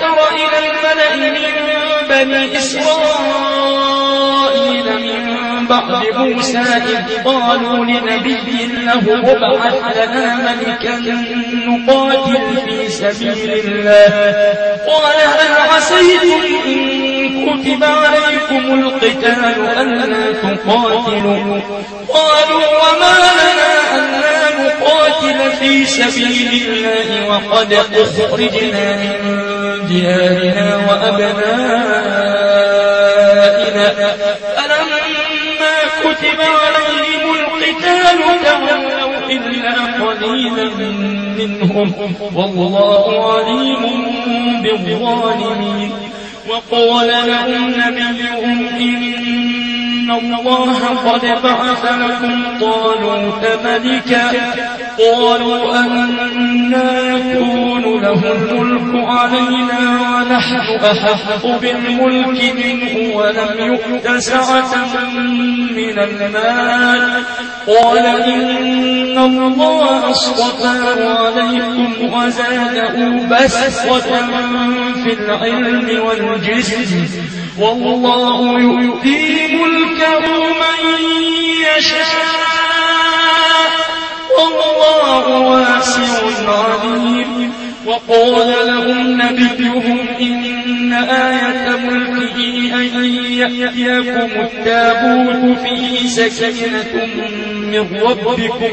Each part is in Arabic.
تر إلى الملأ من بني إسرائيل من بعد موسى إذ قالوا لنبي له ابعث لنا ملكا نقاتل في سبيل الله قال هل عسيتم إن كتب عليكم القتال ألا تقاتلوا قالوا وما لنا ألا نقاتل في سبيل الله وقد أخرجنا من ديارنا وأبنائنا فلما كتب عليهم القتال تولوا إلا قليلا منهم والله عليم بالظالمين وقال لهم نبيهم إن الله قد بعث لكم طالوت ملكا قالوا أنى يكون له الملك علينا ونحن أحق بالملك منه ولم يؤت سعة من المال قال إن الله اصطفاه عليكم وزاده بسطة في العلم والجسم والله يؤتي ملكه من يشاء والله واسع عليم وقال لهم نبيهم إن آية ملكه أن يأتيكم التابوت فيه سكينة من ربكم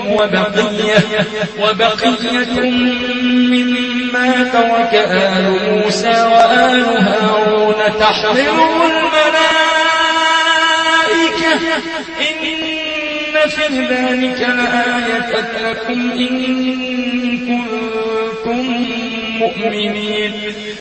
وبقية مما ترك آل موسى وآل هارون تحمله الملائكة إن في ذلك لآية لكم إن كنتم مؤمنين